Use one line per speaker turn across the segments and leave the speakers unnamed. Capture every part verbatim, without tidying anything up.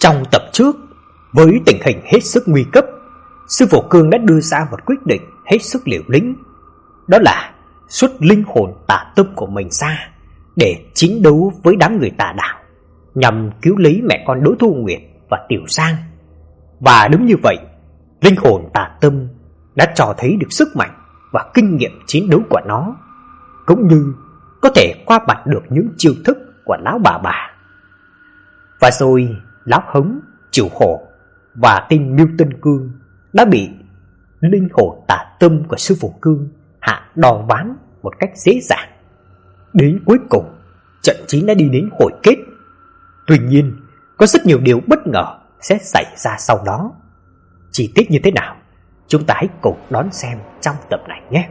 Trong tập trước, với tình hình hết sức nguy cấp, sư phụ Cương đã đưa ra một quyết định hết sức liều lĩnh, đó là xuất linh hồn tà tâm của mình ra để chiến đấu với đám người tà đạo, nhằm cứu lấy mẹ con Đỗ Thu Nguyệt và Tiểu Giang. Và đúng như vậy, linh hồn tà tâm đã cho thấy được sức mạnh và kinh nghiệm chiến đấu của nó, cũng như có thể qua mặt được những chiêu thức của lão bà bà. Và rồi lão Hống, Triệu Hổ và tên Miêu Tân Cương đã bị linh hồn tà tâm của sư phụ Cương hạ đòn ván một cách dễ dàng. Đến cuối cùng, trận chiến đã đi đến hồi kết. Tuy nhiên, có rất nhiều điều bất ngờ sẽ xảy ra sau đó. Chi tiết như thế nào, chúng ta hãy cùng đón xem trong tập này nhé.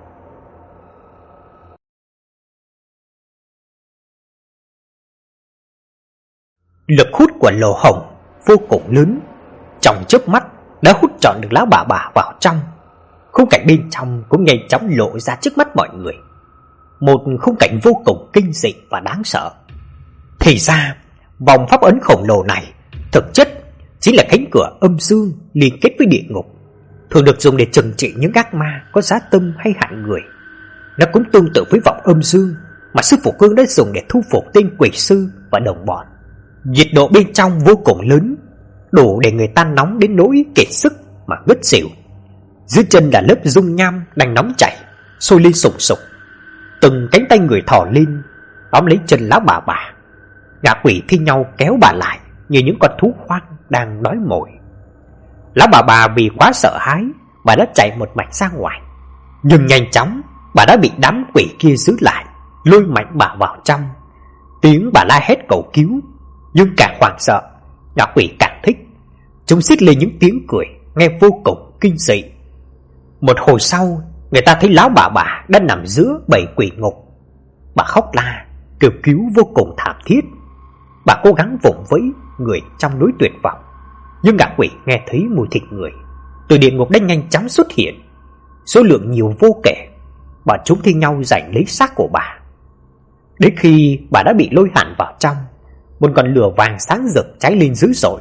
Lực hút của lỗ hổng vô cùng lớn, trong chớp mắt đã hút trọn được lão bà bà vào trong. Khung cảnh bên trong cũng nhanh chóng lộ ra trước mắt mọi người, một khung cảnh vô cùng kinh dị và đáng sợ. Thì ra, vòng pháp ấn khổng lồ này thực chất chính là cánh cửa âm dương liên kết với địa ngục, thường được dùng để trừng trị những ác ma có dã tâm hay hại người. Nó cũng tương tự với vòng âm dương mà sư phụ Cương đã dùng để thu phục tên quỷ sư và đồng bọn. Nhiệt độ bên trong vô cùng lớn, đủ để người ta nóng đến nỗi kiệt sức mà ngất xỉu. Dưới chân là lớp dung nham đang nóng chảy, sôi lên sùng sục. Từng cánh tay người thò lên tóm lấy chân lão bà bà. Gã quỷ thi nhau kéo bà lại như những con thú hoang đang đói mồi. Lão bà bà vì quá sợ hãi, bà đã chạy một mạch ra ngoài. Nhưng nhanh chóng bà đã bị đám quỷ kia giữ lại, lôi mạnh bà vào trong. Tiếng bà la hét cầu cứu, nhưng càng hoảng sợ, gã quỷ càng thích. Chúng xít lên những tiếng cười nghe vô cùng kinh dị. Một hồi sau, người ta thấy lão bà bà đã nằm giữa bầy quỷ ngục. Bà khóc la, kêu cứu vô cùng thảm thiết. Bà cố gắng vùng vẫy người trong nỗi tuyệt vọng, nhưng gã quỷ nghe thấy mùi thịt người từ địa ngục đã nhanh chóng xuất hiện, số lượng nhiều vô kể. Bọn chúng thi nhau giành lấy xác của bà. Đến khi bà đã bị lôi hẳn vào trong, một ngọn lửa vàng sáng rực cháy lên dữ dội.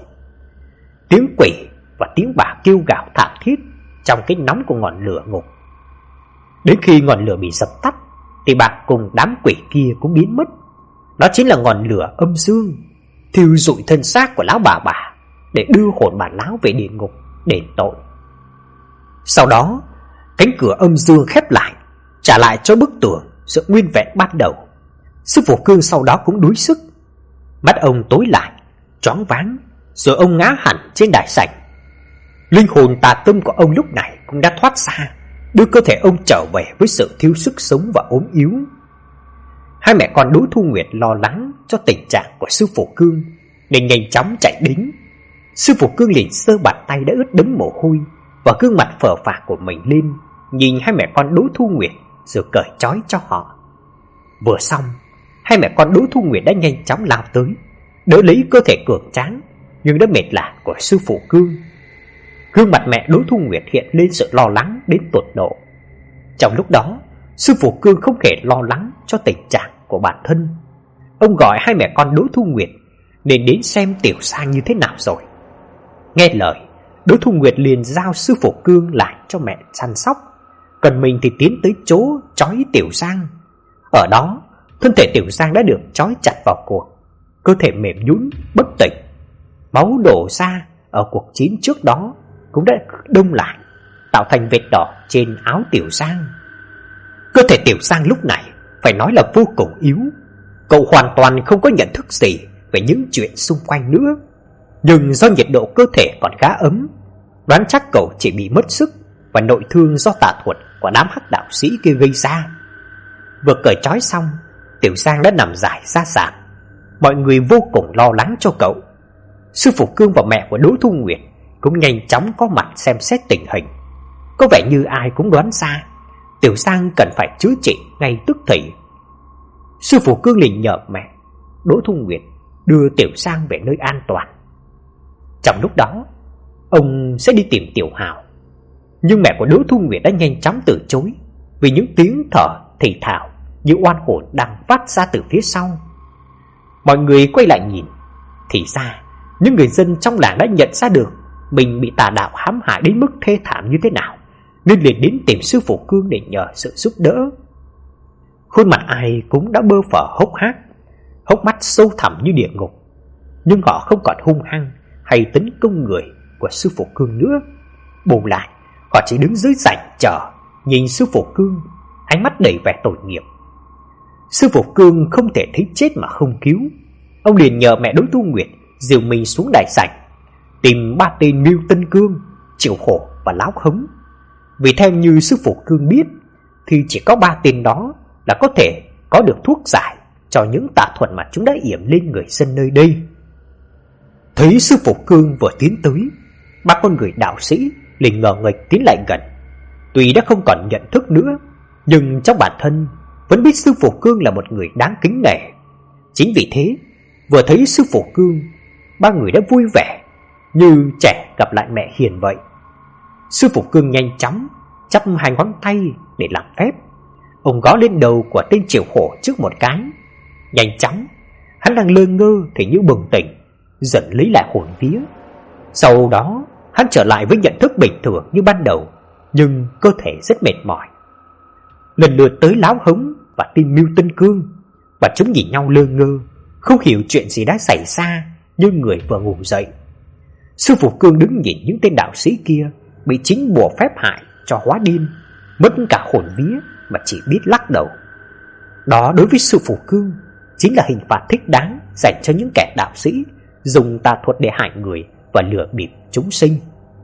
Tiếng quỷ và tiếng bà kêu gào thảm thiết trong cái nóng của ngọn lửa ngục. Đến khi ngọn lửa bị dập tắt, thì bà cùng đám quỷ kia cũng biến mất. Đó chính là ngọn lửa âm dương thiêu rụi thân xác của lão bà bà để đưa hồn bà lão về địa ngục đền tội. Sau đó, cánh cửa âm dương khép lại, trả lại cho bức tường sự nguyên vẹn ban đầu. Sư phụ Cương sau đó cũng đuối sức, mắt ông tối lại, choáng váng, rồi ông ngã hẳn trên đài sảnh. Linh hồn tà tâm của ông lúc này cũng đã thoát ra, đưa cơ thể ông trở về với sự thiếu sức sống và ốm yếu. Hai mẹ con Đỗ Thu Nguyệt lo lắng cho tình trạng của sư phụ Cương nên nhanh chóng chạy đến. Sư phụ Cương liền sơ bàn tay đã ướt đẫm mồ hôi và gương mặt phờ phạc của mình lên, nhìn hai mẹ con Đỗ Thu Nguyệt rồi cởi trói cho họ. Vừa xong, hai mẹ con Đỗ Thu Nguyệt đã nhanh chóng lao tới, đỡ lấy cơ thể cường tráng nhưng đã mệt lả của sư phụ Cương. Gương mặt mẹ Đỗ Thu Nguyệt hiện lên sự lo lắng đến tột độ. Trong lúc đó, sư phụ Cương không hề lo lắng cho tình trạng của bản thân. Ông gọi hai mẹ con Đỗ Thu Nguyệt nên đến xem Tiểu Giang như thế nào rồi. Nghe lời, Đỗ Thu Nguyệt liền giao sư phụ Cương lại cho mẹ chăm sóc, còn mình thì tiến tới chỗ trói Tiểu Giang. Ở đó, thân thể Tiểu Giang đã được trói chặt vào cột, cơ thể mềm nhũn bất tỉnh. Máu đổ ra ở cuộc chiến trước đó cũng đã đông lại, tạo thành vệt đỏ trên áo Tiểu Giang. Cơ thể Tiểu Giang lúc này phải nói là vô cùng yếu. Cậu hoàn toàn không có nhận thức gì về những chuyện xung quanh nữa. Nhưng do nhiệt độ cơ thể còn khá ấm, đoán chắc cậu chỉ bị mất sức và nội thương do tà thuật của đám hắc đạo sĩ kia gây ra. Vừa cởi trói xong, Tiểu Giang đã nằm dài ra sàn. Mọi người vô cùng lo lắng cho cậu. Sư phụ Cương và mẹ của Đỗ Thu Nguyệt cũng nhanh chóng có mặt xem xét tình hình. Có vẻ như ai cũng đoán ra Tiểu Giang cần phải chữa trị ngay tức thì. Sư phụ Cương liền nhờ mẹ Đỗ Thu Nguyệt đưa Tiểu Giang về nơi an toàn. Trong lúc đó, ông sẽ đi tìm Tiểu Hào. Nhưng mẹ của Đỗ Thu Nguyệt đã nhanh chóng từ chối vì những tiếng thở thì thào như oan hồn đang phát ra từ phía sau. Mọi người quay lại nhìn, thì ra Những người dân trong làng đã nhận ra được mình bị tà đạo hãm hại đến mức thê thảm như thế nào, nên liền đến tìm sư phụ Cương để nhờ sự giúp đỡ. Khuôn mặt ai cũng đã bơ phờ hốc hác, hốc mắt sâu thẳm như địa ngục, nhưng họ không còn hung hăng hay tấn công người của sư phụ Cương nữa. Bù lại, họ chỉ đứng dưới rảnh chờ nhìn sư phụ Cương, ánh mắt đầy vẻ tội nghiệp. Sư phụ Cương không thể thấy chết mà không cứu. Ông liền nhờ mẹ Đối Tu Nguyệt dìu mình xuống đại sảnh, tìm ba tên Mưu Tân Cương, Triệu Hổ và Láo Hống. Vì theo như sư phụ Cương biết thì chỉ có ba tên đó là có thể có được thuốc giải cho những tà thuật mà chúng đã yểm lên người dân nơi đây. Thấy sư phụ Cương vừa tiến tới, ba con người đạo sĩ liền ngờ nghệch tiến lại gần. Tuy đã không còn nhận thức nữa, nhưng trong bản thân vẫn biết sư phụ Cương là một người đáng kính nể. Chính vì thế, vừa thấy sư phụ Cương, ba người đã vui vẻ như trẻ gặp lại mẹ hiền vậy. Sư phụ Cương nhanh chóng chắp hai ngón tay để làm phép. Ông gõ lên đầu của tên Triệu Hổ trước một cái. Nhanh chóng, hắn đang lơ ngơ thì như bừng tỉnh, dần lấy lại hồn vía. Sau đó, hắn trở lại với nhận thức bình thường như ban đầu, nhưng cơ thể rất mệt mỏi. Lần lượt tới Láo Hống và tên Mưu Tân Cương, và chúng nhìn nhau lơ ngơ, không hiểu chuyện gì đã xảy ra, như người vừa ngủ dậy. Sư phụ Cương đứng nhìn những tên đạo sĩ kia bị chính bùa phép hại cho hóa điên, mất cả hồn vía mà chỉ biết lắc đầu. Đó đối với sư phụ Cương chính là hình phạt thích đáng dành cho những kẻ đạo sĩ dùng tà thuật để hại người và lừa bịp chúng sinh.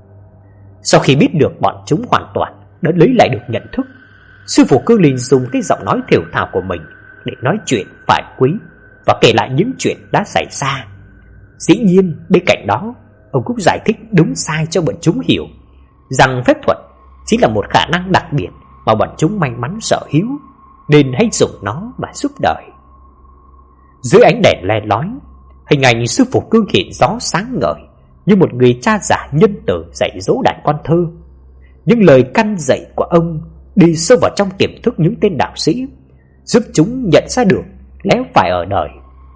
Sau khi biết được bọn chúng hoàn toàn đã lấy lại được nhận thức, sư phụ Cương liền dùng cái giọng nói thều thào của mình để nói chuyện phải quý và kể lại những chuyện đã xảy ra. Dĩ nhiên bên cạnh đó, ông cũng giải thích đúng sai cho bọn chúng hiểu, rằng phép thuật chính là một khả năng đặc biệt mà bọn chúng may mắn sở hữu, nên hãy dùng nó mà giúp đời. Dưới ánh đèn le lói, hình ảnh sư phụ Cương hiện rõ sáng ngời như một người cha già nhân từ dạy dỗ đàn con thơ. Những lời căn dạy của ông đi sâu vào trong tiềm thức những tên đạo sĩ, giúp chúng nhận ra được lẽ phải ở đời.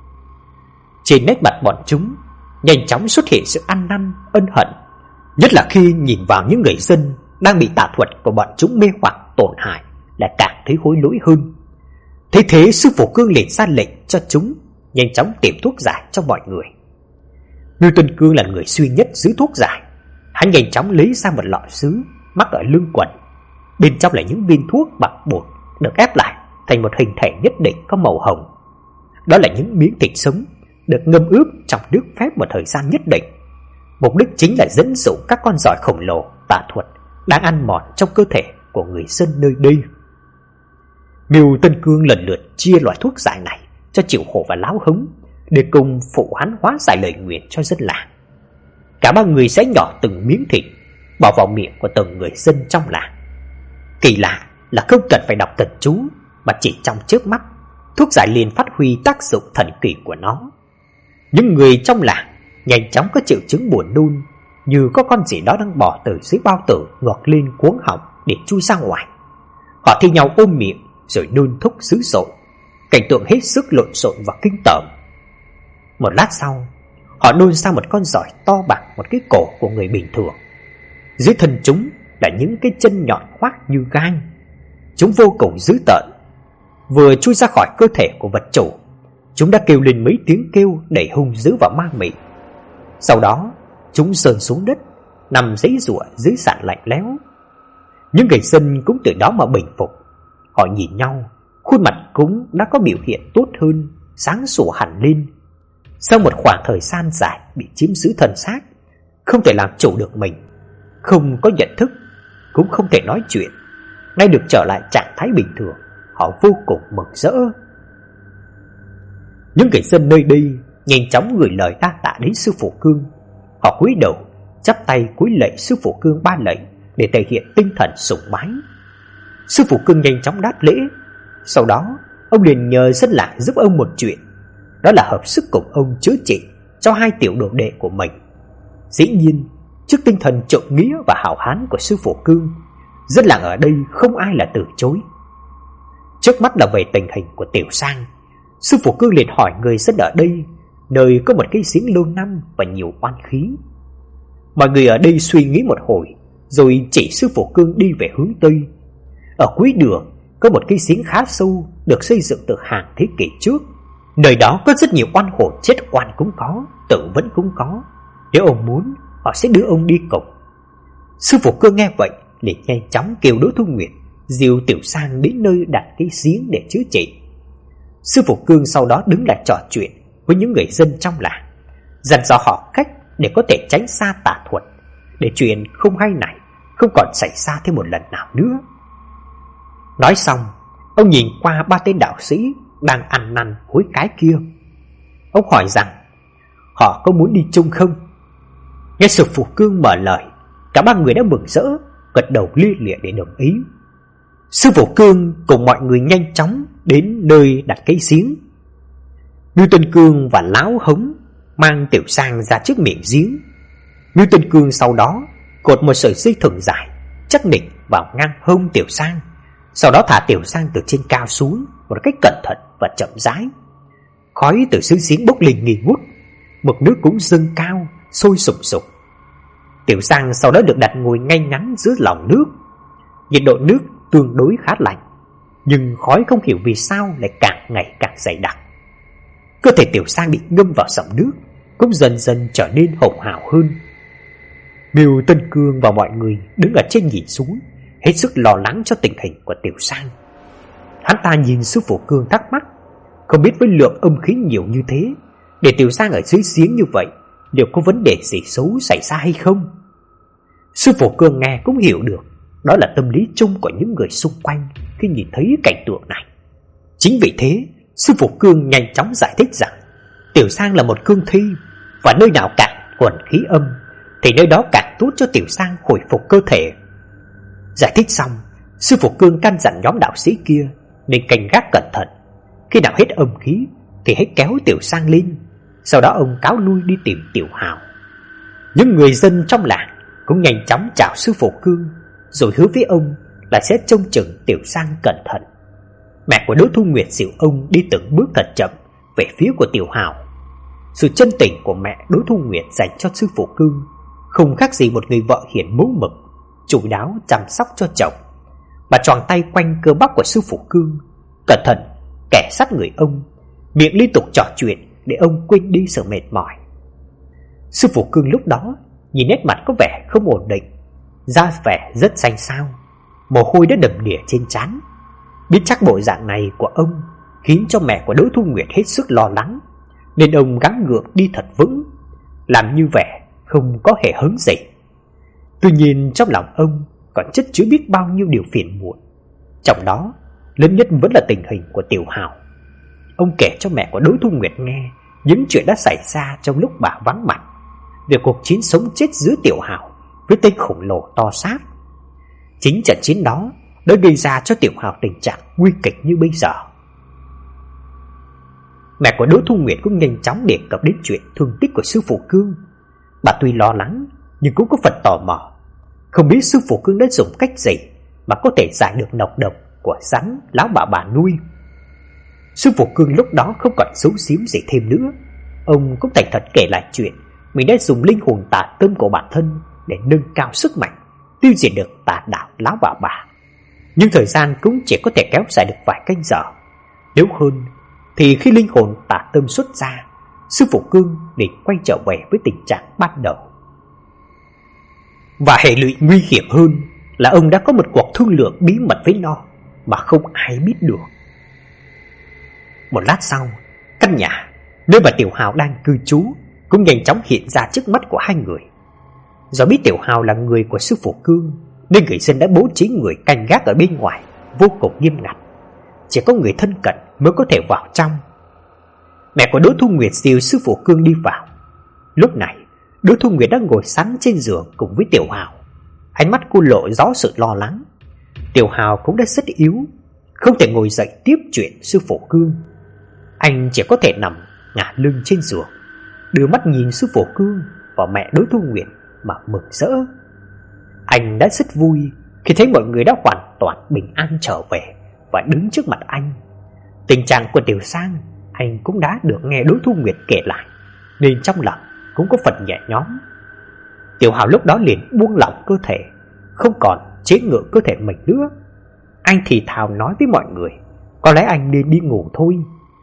Trên nét mặt bọn chúng nhanh chóng xuất hiện sự ăn năn ân hận, nhất là khi nhìn vào những người dân đang bị tà thuật của bọn chúng mê hoặc tổn hại, lại càng thấy hối lỗi hơn. Thế thế sư phụ Cương liền ra lệnh cho chúng nhanh chóng tìm thuốc giải cho mọi người. Mưu Tân Cương là người duy nhất giữ thuốc giải. Hắn nhanh chóng lấy ra một lọ sứ mắc ở lưng quần. Bên trong là những viên thuốc bằng bột được ép lại thành một hình thể nhất định có màu hồng. Đó là những miếng thịt sống được ngâm ướp trong nước phép một thời gian nhất định. Mục đích chính là dẫn dụ các con giỏi khổng lồ tà thuật đang ăn mòn trong cơ thể của người dân nơi đây. Mưu Tân Cương lần lượt chia loại thuốc giải này cho Triệu Hổ và Láo Hống để cùng phụ hắn hóa giải lời nguyện cho dân làng. Cả ba người sẽ nhỏ từng miếng thịt bỏ vào miệng của từng người dân trong làng. Kỳ lạ là không cần phải đọc thần chú, mà chỉ trong chớp mắt, thuốc giải liền phát huy tác dụng thần kỳ của nó. Những người trong làng nhanh chóng có triệu chứng buồn nôn, như có con gì đó đang bò từ dưới bao tử ngọt lên cuống họng để chui ra ngoài. Họ thi nhau ôm miệng rồi nôn thúc dữ dội, cảnh tượng hết sức lộn xộn và kinh tởm. Một lát sau, họ nôn ra một con giỏi to bằng một cái cổ của người bình thường. Dưới thân chúng là những cái chân nhọn khoác như gang. Chúng vô cùng dữ tợn. Vừa chui ra khỏi cơ thể của vật chủ, chúng đã kêu lên mấy tiếng kêu đầy hung dữ và ma mị. Sau đó, chúng sờn xuống đất, nằm giãy giụa dưới sàn lạnh lẽo. Những người dân cũng từ đó mà bình phục. Họ nhìn nhau, khuôn mặt cũng đã có biểu hiện tốt hơn, sáng sủa hẳn lên. Sau một khoảng thời gian dài bị chiếm giữ thân xác, không thể làm chủ được mình, không có nhận thức, cũng không thể nói chuyện, nay được trở lại trạng thái bình thường, họ vô cùng mừng rỡ. Những người dân nơi đây nhanh chóng gửi lời đa tạ đến sư phụ Cương. Họ cúi đầu chắp tay cúi lạy sư phụ Cương ba lạy để thể hiện tinh thần sùng bái. Sư phụ Cương nhanh chóng đáp lễ. Sau đó ông liền nhờ dân làng giúp ông một chuyện, đó là hợp sức cùng ông chữa trị cho hai tiểu đồ đệ của mình. Dĩ nhiên, trước tinh thần trượng nghĩa và hảo hán của sư phụ Cương, dân làng ở đây không ai là từ chối. Trước mắt là về tình hình của Tiểu Sang. Sư phụ Cương liền hỏi người dân ở đây nơi có một cái giếng lâu năm và nhiều oan khí. Mọi người ở đây suy nghĩ một hồi, rồi chỉ sư phụ Cương đi về hướng Tây. Ở cuối đường có một cái giếng khá sâu, được xây dựng từ hàng thế kỷ trước. Nơi đó có rất nhiều oan hồn, chết oan cũng có, tử vẫn cũng có. Nếu ông muốn, họ sẽ đưa ông đi cùng. Sư phụ Cương nghe vậy liền nhanh chóng kêu Đỗ Thu Nguyệt dìu Tiểu Sang đến nơi đặt cái giếng để chữa trị. Sư phụ Cương sau đó đứng lại trò chuyện với những người dân trong làng, dặn dò họ cách để có thể tránh xa tà thuật, để chuyện không hay này không còn xảy ra thêm một lần nào nữa. Nói xong, ông nhìn qua ba tên đạo sĩ đang ăn năn hối cái kia. Ông hỏi rằng họ có muốn đi chung không? Nghe sư phụ Cương mở lời, cả ba người đã mừng rỡ, gật đầu lia lịa để đồng ý. Sư phụ Cương cùng mọi người nhanh chóng đến nơi đặt cái giếng. Ngưu Tân Cương và Lão Hống mang Tiểu Sang ra trước miệng giếng. Ngưu Tân Cương sau đó cột một sợi dây thừng dài chắc nịch vào ngang hông Tiểu Sang, sau đó thả Tiểu Sang từ trên cao xuống một cách cẩn thận và chậm rãi. Khói từ dưới giếng bốc lên nghi ngút, mực nước cũng dâng cao sôi sùng sục. Tiểu Sang sau đó được đặt ngồi ngay ngắn giữa lòng nước. Nhiệt độ nước tương đối khá lạnh, nhưng khói không hiểu vì sao lại càng ngày càng dày đặc. Cơ thể Tiểu Sang bị ngâm vào dòng nước cũng dần dần trở nên hồng hào hơn. Ngưu Tân Cương và mọi người đứng ở trên nhìn xuống, hết sức lo lắng cho tình hình của Tiểu Sang. Hắn ta nhìn sư phụ Cương thắc mắc, không biết với lượng âm khí nhiều như thế, để Tiểu Sang ở dưới giếng như vậy, liệu có vấn đề gì xấu xảy ra hay không? Sư phụ Cương nghe cũng hiểu được đó là tâm lý chung của những người xung quanh khi nhìn thấy cảnh tượng này. Chính vì thế, sư phụ Cương nhanh chóng giải thích rằng Tiểu Sang là một cương thi, và nơi nào càng quần khí âm thì nơi đó càng tốt cho Tiểu Sang hồi phục cơ thể. Giải thích xong, sư phụ Cương căn dặn nhóm đạo sĩ kia nên canh gác cẩn thận. Khi nào hết âm khí thì hãy kéo Tiểu Sang lên. Sau đó ông cáo lui đi tìm Tiểu Hào. Những người dân trong làng cũng nhanh chóng chào sư phụ Cương, rồi hứa với ông là sẽ trông chừng Tiểu Sang cẩn thận. Mẹ của Đỗ Thu Nguyệt dìu ông đi từng bước thật chậm về phía của Tiểu Hào. Sự chân tình của mẹ Đỗ Thu Nguyệt dành cho sư phụ Cương không khác gì một người vợ hiền mẫu mực, chu đáo chăm sóc cho chồng. Bà choàng tay quanh cơ bắp của sư phụ Cương, cẩn thận kẻ sát người ông, miệng liên tục trò chuyện để ông quên đi sự mệt mỏi. Sư phụ Cương lúc đó nhìn nét mặt có vẻ không ổn định, da vẻ rất xanh xao, mồ hôi đã đầm đìa trên trán. Biết chắc bộ dạng này của ông khiến cho mẹ của Đỗ Thu Nguyệt hết sức lo lắng, nên ông gắng gượng đi thật vững, làm như vẻ không có hề hứng gì. Tuy nhiên trong lòng ông còn chất chứa biết bao nhiêu điều phiền muộn. Trong đó lớn nhất vẫn là tình hình của Tiểu Hào. Ông kể cho mẹ của Đỗ Thu Nguyệt nghe những chuyện đã xảy ra trong lúc bà vắng mặt, về cuộc chiến sống chết giữa Tiểu Hào với tên khổng lồ to xác. Chính trận chiến đó đã gây ra cho Tiểu Hào tình trạng nguy kịch như bây giờ. Mẹ của Đỗ Thu Nguyệt cũng nhanh chóng đề cập đến chuyện thương tích của sư phụ Cương. Bà tuy lo lắng nhưng cũng có phần tò mò, không biết sư phụ Cương đã dùng cách gì mà có thể giải được nọc độc của rắn lão bà bà nuôi. Sư phụ Cương lúc đó không còn giấu giếm gì thêm nữa. Ông cũng thành thật kể lại chuyện mình đã dùng linh hồn tà tâm của bản thân để nâng cao sức mạnh, tiêu diệt được tà đạo lão bà bà. Nhưng thời gian cũng chỉ có thể kéo dài được vài canh giờ. Nếu hơn thì khi linh hồn tà tâm xuất ra, sư phụ Cương định quay trở về với tình trạng ban đầu. Và hệ lụy nguy hiểm hơn là ông đã có một cuộc thương lượng bí mật với nó mà không ai biết được. Một lát sau, căn nhà nơi mà Tiểu Hào đang cư trú cũng nhanh chóng hiện ra trước mắt của hai người. Do biết Tiểu Hào là người của sư phụ Cương, nên người dân đã bố trí người canh gác ở bên ngoài vô cùng nghiêm ngặt. Chỉ có người thân cận mới có thể vào trong. Mẹ của Đỗ Thu Nguyệt dìu sư phụ Cương đi vào. Lúc này Đỗ Thu Nguyệt đang ngồi sẵn trên giường cùng với Tiểu Hào. Ánh mắt cô lộ rõ sự lo lắng. Tiểu Hào cũng đã rất yếu, không thể ngồi dậy tiếp chuyện sư phụ Cương. Anh chỉ có thể nằm ngả lưng trên giường, đưa mắt nhìn sư phụ Cương và mẹ Đỗ Thu Nguyệt mà mừng rỡ. Anh đã rất vui khi thấy mọi người đã hoàn toàn bình an trở về và đứng trước mặt anh. Tình trạng của Tiểu Sang anh cũng đã được nghe Đỗ Thu Nguyệt kể lại nên trong lòng cũng có phần nhẹ nhõm. Tiểu Hào lúc đó liền buông lỏng cơ thể, không còn chế ngự cơ thể mình nữa. Anh thì thào nói với mọi người, có lẽ anh nên đi ngủ thôi.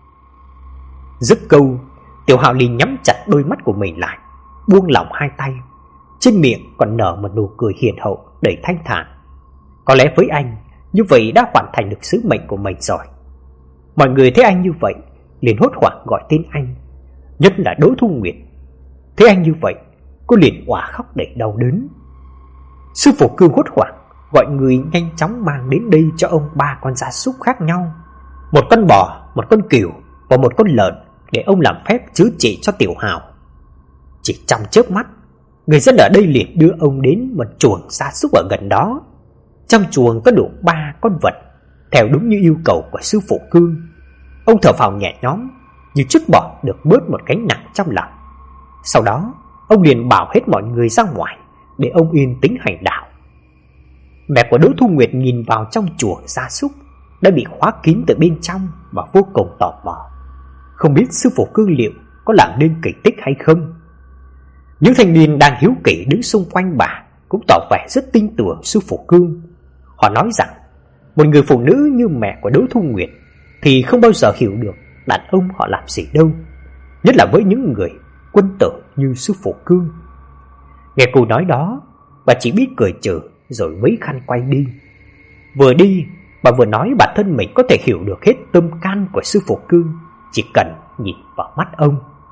Dứt câu, Tiểu Hào liền nhắm chặt đôi mắt của mình lại, buông lỏng hai tay, trên miệng còn nở một nụ cười hiền hậu đầy thanh thản. Có lẽ với anh, như vậy đã hoàn thành được sứ mệnh của mình rồi. Mọi người thấy anh như vậy liền hốt hoảng gọi tên anh, nhất là Đỗ Thu Nguyệt. Thấy anh như vậy, cô liền òa khóc đầy đau đớn. Sư phụ Cương hốt hoảng gọi người nhanh chóng mang đến đây cho ông ba con gia súc khác nhau, một con bò, một con cừu và một con lợn, để ông làm phép chữa trị cho Tiểu Hào. Chỉ trong chớp mắt, người dân ở đây liền đưa ông đến một chuồng gia súc ở gần đó. Trong chuồng có đủ ba con vật, theo đúng như yêu cầu của sư phụ Cương. Ông thở phào nhẹ nhõm, như trút bỏ được bớt một gánh nặng trong lòng. Sau đó, ông liền bảo hết mọi người ra ngoài để ông yên tĩnh hành đạo. Mẹ của Đỗ Thu Nguyệt nhìn vào trong chuồng gia súc đã bị khóa kín từ bên trong và vô cùng tò mò, không biết sư phụ Cương liệu có làm nên kỳ tích hay không. Những thanh niên đang hiếu kỳ đứng xung quanh bà cũng tỏ vẻ rất tin tưởng sư phụ Cương. Họ nói rằng một người phụ nữ như mẹ của Đỗ Thu Nguyệt thì không bao giờ hiểu được đàn ông họ làm gì đâu, nhất là với những người quân tử như sư phụ Cương. Nghe cô nói đó, bà chỉ biết cười trừ rồi mấy khăn quay đi. Vừa đi, bà vừa nói bản thân mình có thể hiểu được hết tâm can của sư phụ Cương, chỉ cần nhìn vào mắt ông.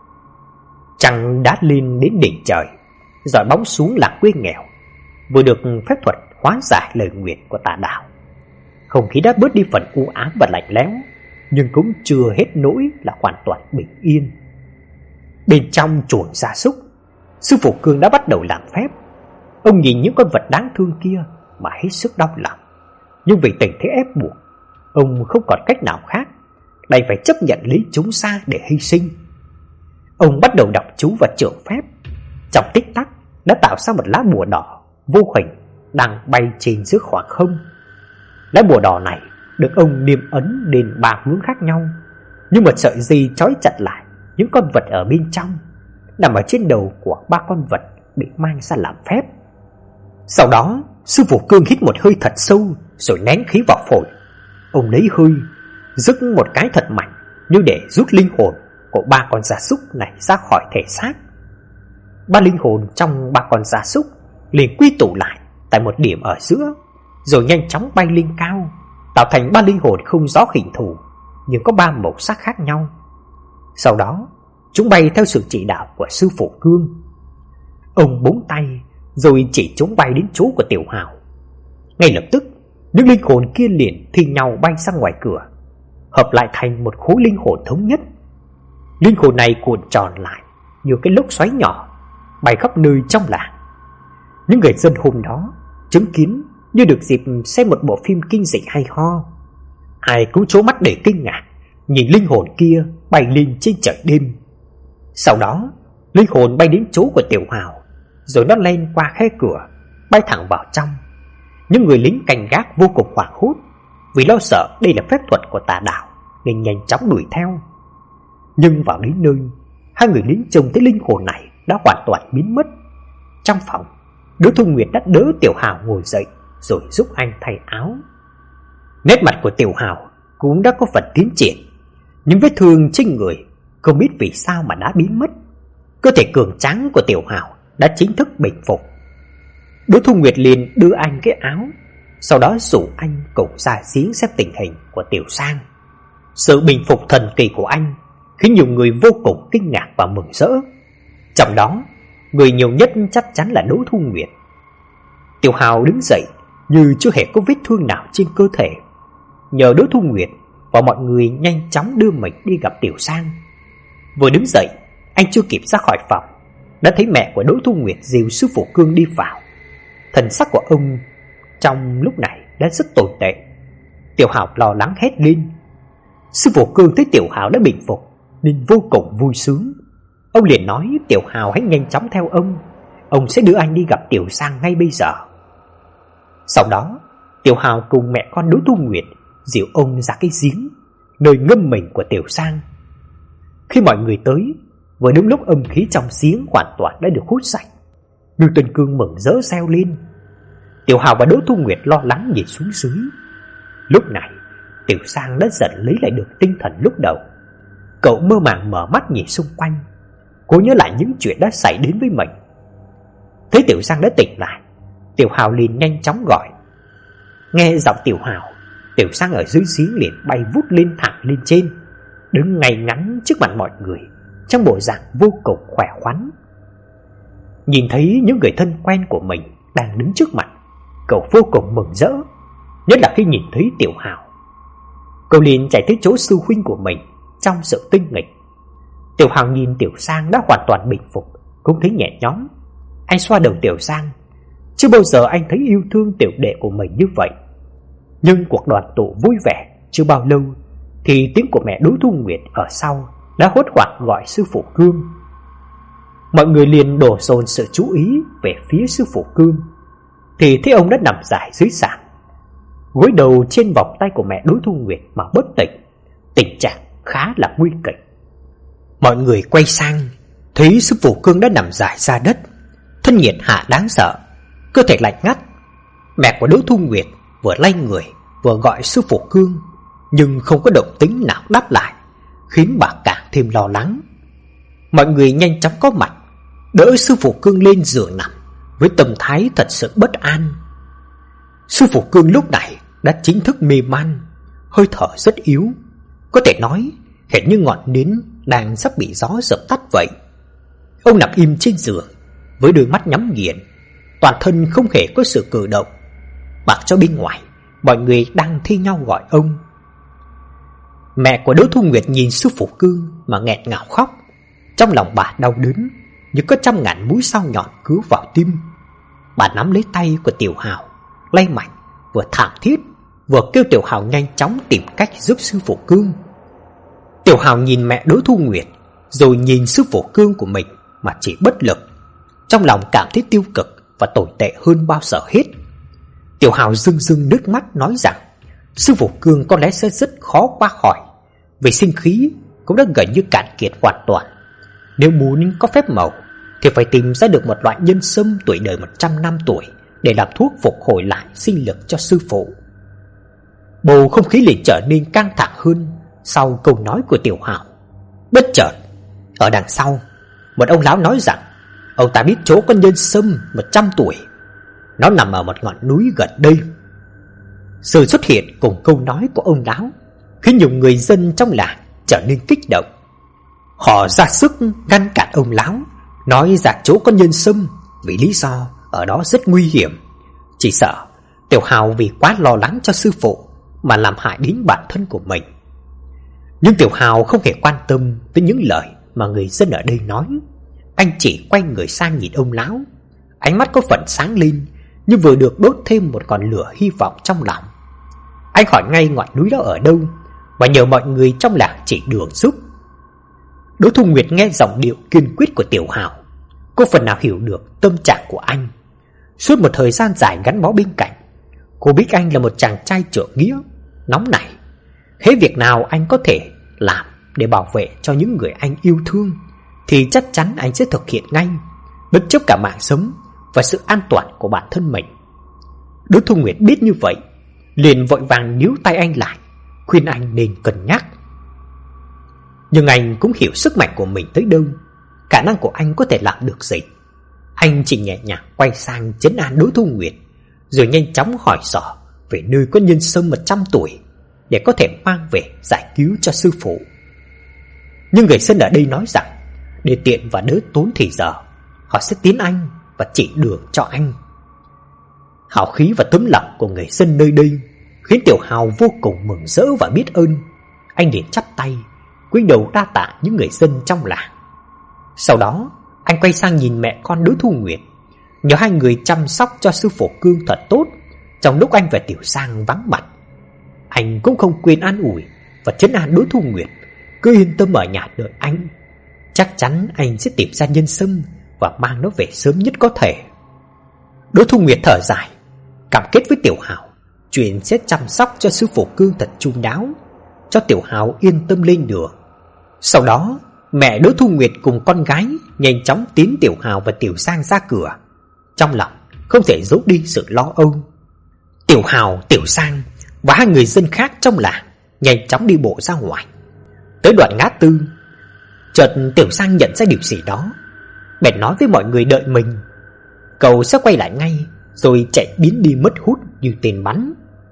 Trăng đã lên đến đỉnh trời, rọi bóng xuống làng quê nghèo, vừa được phép thuật hóa giải lời nguyện của tà đạo. Không khí đã bớt đi phần u ám và lạnh lẽo, nhưng cũng chưa hết nỗi là hoàn toàn bình yên. Bên trong chuồng gia súc, sư phụ Cương đã bắt đầu làm phép. Ông nhìn những con vật đáng thương kia mà hết sức đau lòng, nhưng vì tình thế ép buộc, ông không còn cách nào khác, đành phải chấp nhận lấy chúng ra để hy sinh. Ông bắt đầu đọc chú và trượng phép. Trong tích tắc đã tạo ra một lá bùa đỏ vô hình đang bay trên giữa khoảng không. Lá bùa đỏ này được ông niêm ấn lên ba hướng khác nhau, nhưng một sợi dây trói chặt lại những con vật ở bên trong, nằm ở trên đầu của ba con vật bị mang ra làm phép. Sau đó, sư phụ Cương hít một hơi thật sâu rồi nén khí vào phổi. Ông lấy hơi, rức một cái thật mạnh như để rút linh hồn của ba con gia súc này ra khỏi thể xác. Ba linh hồn trong ba con gia súc liền quy tụ lại tại một điểm ở giữa, rồi nhanh chóng bay lên cao, tạo thành ba linh hồn không rõ hình thù, nhưng có ba màu sắc khác nhau. Sau đó, chúng bay theo sự chỉ đạo của sư phụ Cương. Ông búng tay rồi chỉ chúng bay đến chỗ của Tiểu Hào. Ngay lập tức, những linh hồn kia liền thi nhau bay sang ngoài cửa, hợp lại thành một khối linh hồn thống nhất. Linh hồn này cuộn tròn lại như cái lốc xoáy nhỏ, bay khắp nơi trong làng. Những người dân hôm đó chứng kiến như được dịp xem một bộ phim kinh dị hay ho. Ai cũng trố mắt để kinh ngạc nhìn linh hồn kia bay lên trên trời đêm. Sau đó, linh hồn bay đến chỗ của Tiểu Hào, rồi nó lên qua khe cửa, bay thẳng vào trong. Những người lính canh gác vô cùng hoảng hốt, vì lo sợ đây là phép thuật của tà đạo nên nhanh chóng đuổi theo. Nhưng vào đến nơi, hai người lính trông thấy linh hồn này đã hoàn toàn biến mất. Trong phòng, Đỗ Thu Nguyệt đã đỡ Tiểu Hào ngồi dậy rồi giúp anh thay áo. Nét mặt của Tiểu Hào cũng đã có phần tiến triển, những vết thương trên người không biết vì sao mà đã biến mất. Cơ thể cường tráng của Tiểu Hào đã chính thức bình phục. Đỗ Thu Nguyệt liền đưa anh cái áo, sau đó rủ anh cùng ra giếng xem tình hình của Tiểu Sang. Sự bình phục thần kỳ của anh khiến nhiều người vô cùng kinh ngạc và mừng rỡ. Trong đó, người nhiều nhất chắc chắn là Đỗ Thu Nguyệt. Tiểu Hào đứng dậy như chưa hề có vết thương nào trên cơ thể. Nhờ Đỗ Thu Nguyệt và mọi người nhanh chóng đưa mình đi gặp Tiểu Sang. Vừa đứng dậy, anh chưa kịp ra khỏi phòng đã thấy mẹ của Đỗ Thu Nguyệt dìu sư phụ Cương đi vào. Thần sắc của ông trong lúc này đã rất tồi tệ. Tiểu Hào lo lắng hét lên. Sư phụ Cương thấy Tiểu Hào đã bình phục nên vô cùng vui sướng. Ông liền nói Tiểu Hào hãy nhanh chóng theo ông, ông sẽ đưa anh đi gặp Tiểu Sang ngay bây giờ. Sau đó, Tiểu Hào cùng mẹ con Đỗ Thu Nguyệt dìu ông ra cái giếng nơi ngâm mình của Tiểu Sang. Khi mọi người tới, Vừa đúng lúc âm khí trong giếng hoàn toàn đã được hút sạch, Ngưu Tuần Cương mừng rỡ reo lên. Tiểu Hào và Đỗ Thu Nguyệt lo lắng nhìn xuống dưới. Lúc này Tiểu Sang đã dần lấy lại được tinh thần lúc đầu. Cậu mơ màng mở mắt nhìn xung quanh, cố nhớ lại những chuyện đã xảy đến với mình. Thấy Tiểu Sang đã tỉnh lại, Tiểu Hào liền nhanh chóng gọi. Nghe giọng Tiểu Hào, Tiểu Sang ở dưới giếng liền bay vút lên thẳng lên trên, đứng ngay ngắn trước mặt mọi người trong bộ dạng vô cùng khỏe khoắn. Nhìn thấy những người thân quen của mình đang đứng trước mặt, cậu vô cùng mừng rỡ, nhất là khi nhìn thấy Tiểu Hào. Cậu liền chạy tới chỗ sư huynh của mình trong sự tinh nghịch. Tiểu Hào nhìn Tiểu Sang đã hoàn toàn bình phục cũng thấy nhẹ nhõm. Anh xoa đầu Tiểu Sang. Chưa bao giờ anh thấy yêu thương tiểu đệ của mình như vậy. Nhưng cuộc đoàn tụ vui vẻ chưa bao lâu thì tiếng của mẹ Đỗ Thu Nguyệt ở sau đã hốt hoảng gọi sư phụ Cương. Mọi người liền đổ dồn sự chú ý về phía sư phụ Cương, thì thấy ông đã nằm dài dưới sàn, gối đầu trên vòng tay của mẹ Đỗ Thu Nguyệt mà bất tỉnh, tình trạng khá là nguy kịch. Mọi người quay sang, thấy sư phụ Cương đã nằm dài ra đất, thân nhiệt hạ đáng sợ, cơ thể lạnh ngắt. Mẹ của Đỗ Thu Nguyệt vừa lay người vừa gọi sư phụ Cương, nhưng không có động tĩnh nào đáp lại, khiến bà càng thêm lo lắng. Mọi người nhanh chóng có mặt, đỡ sư phụ Cương lên giường nằm với tâm thái thật sự bất an. Sư phụ Cương lúc này đã chính thức mê man, hơi thở rất yếu, có thể nói hệt như ngọn nến đang sắp bị gió dập tắt vậy. Ông nằm im trên giường với đôi mắt nhắm nghiền, toàn thân không hề có sự cử động, mặc cho bên ngoài mọi người đang thi nhau gọi ông. Mẹ của Đỗ Thu Nguyệt nhìn sư phụ Cương mà nghẹn ngào khóc. Trong lòng bà đau đớn như có trăm ngàn mũi dao nhọn cứa vào tim. Bà nắm lấy tay của Tiểu Hào, lay mạnh, vừa thảm thiết vừa kêu Tiểu Hào nhanh chóng tìm cách giúp sư phụ Cương. Tiểu Hào nhìn mẹ Đỗ Thu Nguyệt rồi nhìn sư phụ Cương của mình mà chỉ bất lực, trong lòng cảm thấy tiêu cực và tồi tệ hơn bao giờ hết. Tiểu Hào rưng rưng nước mắt nói rằng sư phụ Cương có lẽ sẽ rất khó qua khỏi, vì sinh khí cũng đã gần như cạn kiệt hoàn toàn. Nếu muốn có phép màu thì phải tìm ra được một loại nhân sâm tuổi đời một trăm năm tuổi để làm thuốc phục hồi lại sinh lực cho sư phụ. Bầu không khí liền trở nên căng thẳng hơn sau câu nói của Tiểu Hào. Bất chợt, ở đằng sau, một ông lão nói rằng ông ta biết chỗ có nhân sâm một trăm tuổi. Nó nằm ở một ngọn núi gần đây. Sự xuất hiện cùng câu nói của ông lão khiến nhiều người dân trong làng trở nên kích động. Họ ra sức ngăn cản ông lão, nói ra chỗ có nhân sâm vì lý do ở đó rất nguy hiểm. Chỉ sợ Tiểu Hào vì quá lo lắng cho sư phụ mà làm hại đến bản thân của mình. Nhưng Tiểu Hào không hề quan tâm tới những lời mà người dân ở đây nói. Anh chỉ quay người sang nhìn ông lão, ánh mắt có phần sáng lên như vừa được đốt thêm một ngọn lửa hy vọng trong lòng. Anh hỏi ngay ngọn núi đó ở đâu và nhờ mọi người trong làng chỉ đường giúp. Đỗ Thu Nguyệt nghe giọng điệu kiên quyết của Tiểu Hào, cô phần nào hiểu được tâm trạng của anh. Suốt một thời gian dài gắn bó bên cạnh, cô biết anh là một chàng trai trượng nghĩa, nóng nảy. Hễ việc nào anh có thể làm để bảo vệ cho những người anh yêu thương thì chắc chắn anh sẽ thực hiện ngay, bất chấp cả mạng sống và sự an toàn của bản thân mình. Đỗ Thu Nguyệt biết như vậy, liền vội vàng níu tay anh lại, khuyên anh nên cân nhắc. Nhưng anh cũng hiểu sức mạnh của mình tới đâu, khả năng của anh có thể làm được gì. Anh chỉ nhẹ nhàng quay sang trấn an Đỗ Thu Nguyệt, rồi nhanh chóng hỏi dò về nơi có nhân sâm một trăm tuổi để có thể mang về giải cứu cho sư phụ. Nhưng người dân ở đây nói rằng để tiện và đỡ tốn thì giờ, họ sẽ tiến anh và chỉ đường cho anh. Hào khí và tấm lòng của người dân nơi đây khiến Tiểu Hào vô cùng mừng rỡ và biết ơn. Anh liền chắp tay cúi đầu đa tạ những người dân trong làng. Sau đó anh quay sang nhìn mẹ con Đỗ Thu Nguyệt, nhờ hai người chăm sóc cho sư phụ Cương thật tốt trong lúc anh và Tiểu Sang vắng mặt. Anh cũng không quên an ủi và trấn an Đỗ Thu Nguyệt cứ yên tâm ở nhà đợi anh. Chắc chắn anh sẽ tìm ra nhân sâm và mang nó về sớm nhất có thể. Đỗ Thu Nguyệt thở dài, cam kết với Tiểu Hào chuyện sẽ chăm sóc cho sư phụ Cương thật chu đáo, cho Tiểu Hào yên tâm lên đường. Sau đó Mẹ Đỗ Thu Nguyệt cùng con gái nhanh chóng tiến Tiểu Hào và Tiểu Sang ra cửa, trong lòng không thể giấu đi sự lo âu. Tiểu Hào, Tiểu Sang và hai người dân khác trong làng nhanh chóng đi bộ ra ngoài. Tới đoạn ngã tư, chợt Tiểu Sang nhận ra điều gì đó, bèn nói với mọi người đợi mình. Cậu sẽ quay lại ngay, rồi chạy biến đi mất hút như tên bắn.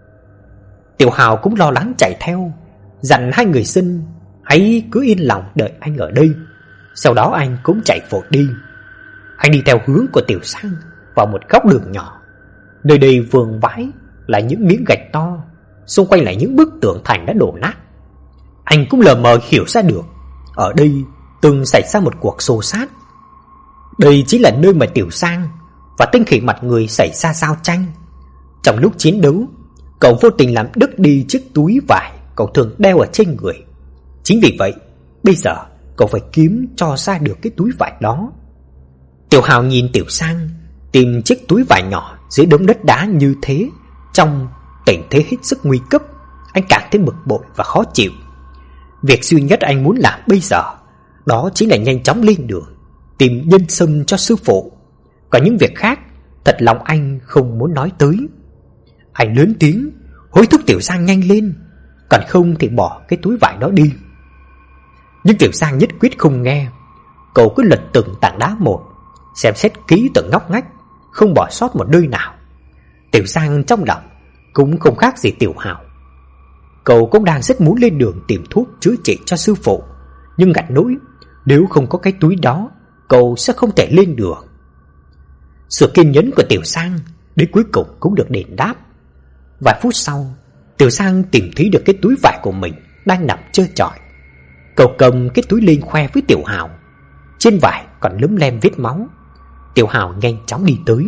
Tiểu Hào cũng lo lắng chạy theo, dặn hai người dân hãy cứ yên lòng đợi anh ở đây. Sau đó anh cũng chạy vội đi. Anh đi theo hướng của Tiểu Sang vào một góc đường nhỏ. Nơi đây vương vãi là những miếng gạch to, xung quanh là những bức tường thành đã đổ nát. Anh cũng lờ mờ hiểu ra được ở đây từng xảy ra một cuộc xô xát. Đây chính là nơi mà Tiểu Sang và Tinh Khỉ Mặt Người xảy ra giao tranh. Trong lúc chiến đấu, cậu vô tình làm đứt đi chiếc túi vải cậu thường đeo ở trên người. Chính vì vậy, bây giờ cậu phải kiếm cho ra được cái túi vải đó. Tiểu Hào nhìn Tiểu Sang tìm chiếc túi vải nhỏ dưới đống đất đá như thế, trong tình thế hết sức nguy cấp, anh càng thêm bực bội và khó chịu. Việc duy nhất anh muốn làm bây giờ đó chính là nhanh chóng lên đường tìm nhân sâm cho sư phụ. Còn những việc khác, thật lòng anh không muốn nói tới. Anh lớn tiếng hối thúc Tiểu Sang nhanh lên, còn không thì bỏ cái túi vải đó đi. Nhưng Tiểu Sang nhất quyết không nghe. Cậu cứ lật từng tảng đá một, xem xét kỹ từng ngóc ngách, không bỏ sót một nơi nào. Tiểu Sang trong lòng cũng không khác gì Tiểu Hào. Cậu cũng đang rất muốn lên đường tìm thuốc chữa trị cho sư phụ, nhưng ngặt nỗi nếu không có cái túi đó, cậu sẽ không thể lên đường. Sự kiên nhẫn của Tiểu Sang đến cuối cùng cũng được đền đáp. Vài phút sau, Tiểu Sang tìm thấy được cái túi vải của mình đang nằm trơ trọi. Cậu cầm cái túi lên khoe với Tiểu Hào. Trên vải còn lấm lem vết máu. Tiểu Hào nhanh chóng đi tới.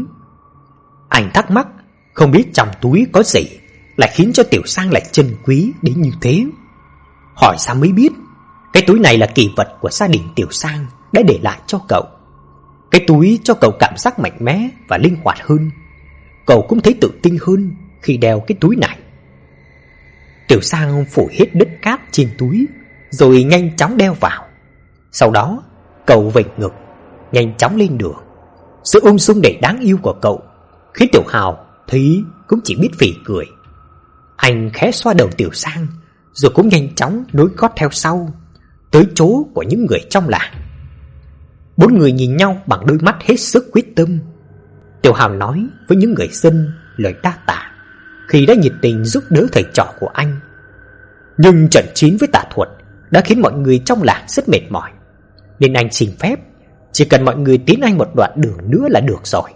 Anh thắc mắc không biết trong túi có gì lại khiến cho Tiểu Sang lại trân quý đến như thế. Hỏi ra mới biết, cái túi này là kỳ vật của gia đình Tiểu Sang đã để lại cho cậu. Cái túi cho cậu cảm giác mạnh mẽ và linh hoạt hơn. Cậu cũng thấy tự tin hơn khi đeo cái túi này. Tiểu Sang phủ hết đất cát trên túi, rồi nhanh chóng đeo vào. Sau đó cậu vểnh ngực, nhanh chóng lên đường. Sự ung dung đầy đáng yêu của cậu khiến Tiểu Hào thấy cũng chỉ biết phì cười. Anh khẽ xoa đầu Tiểu Sang, rồi cũng nhanh chóng nối gót theo sau, tới chỗ của những người trong làng. Bốn người nhìn nhau bằng đôi mắt hết sức quyết tâm. Tiểu Hào nói với những người dân lời đa tạ khi đã nhiệt tình giúp đỡ thầy trò của anh. Nhưng trận chiến với tà thuật đã khiến mọi người trong làng rất mệt mỏi, nên anh xin phép chỉ cần mọi người tiến anh một đoạn đường nữa là được rồi.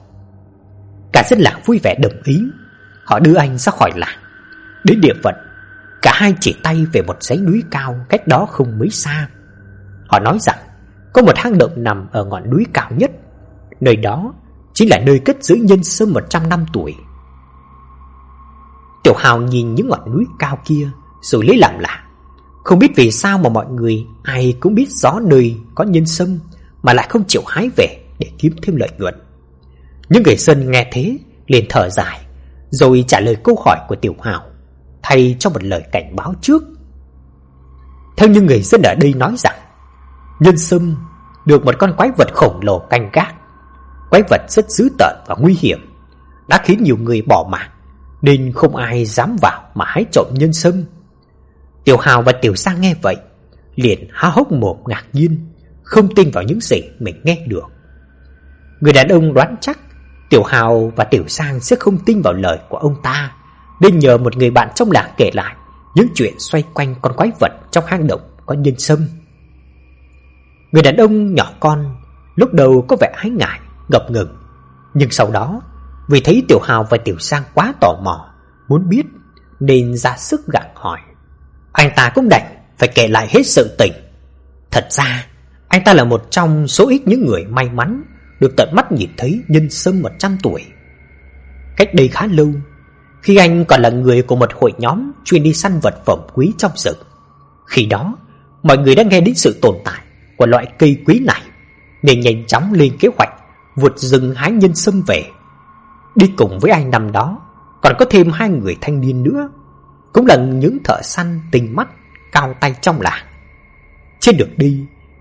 Cả dân làng vui vẻ đồng ý. Họ đưa anh ra khỏi làng. Đến địa phận, cả hai chỉ tay về một dãy núi cao cách đó không mấy xa. Họ nói rằng có một hang động nằm ở ngọn núi cao nhất. Nơi đó chính là nơi cất giữ nhân sâm một trăm năm tuổi. Tiểu Hào nhìn những ngọn núi cao kia rồi lấy làm lạ. Không biết vì sao mà mọi người ai cũng biết rõ nơi có nhân sâm mà lại không chịu hái về để kiếm thêm lợi nhuận. Những người dân nghe thế liền thở dài, rồi trả lời câu hỏi của Tiểu Hào thay cho một lời cảnh báo trước. Theo như người dân ở đây nói rằng, nhân sâm được một con quái vật khổng lồ canh gác. Quái vật rất dữ tợn và nguy hiểm, đã khiến nhiều người bỏ mạng, nên không ai dám vào mà hái trộm nhân sâm. Tiểu Hào và Tiểu Sang nghe vậy liền há hốc mồm ngạc nhiên, không tin vào những gì mình nghe được. Người đàn ông đoán chắc Tiểu Hào và Tiểu Sang sẽ không tin vào lời của ông ta, nên nhờ một người bạn trong làng kể lại những chuyện xoay quanh con quái vật trong hang động có nhân sâm. Người đàn ông nhỏ con lúc đầu có vẻ ái ngại, ngập ngừng, nhưng sau đó vì thấy Tiểu Hào và Tiểu Sang quá tò mò muốn biết nên ra sức gặng hỏi. Anh ta cũng đành phải kể lại hết sự tình. Thật ra anh ta là một trong số ít những người may mắn được tận mắt nhìn thấy nhân sâm một trăm tuổi. Cách đây khá lâu, khi anh còn là người của một hội nhóm chuyên đi săn vật phẩm quý trong rừng, khi đó mọi người đã nghe đến sự tồn tại của loại cây quý này, nên nhanh chóng lên kế hoạch vượt rừng hái nhân sâm về. Đi cùng với anh năm đó còn có thêm hai người thanh niên nữa, cũng là những thợ săn tinh mắt cao tay trong làng. Trên đường đi,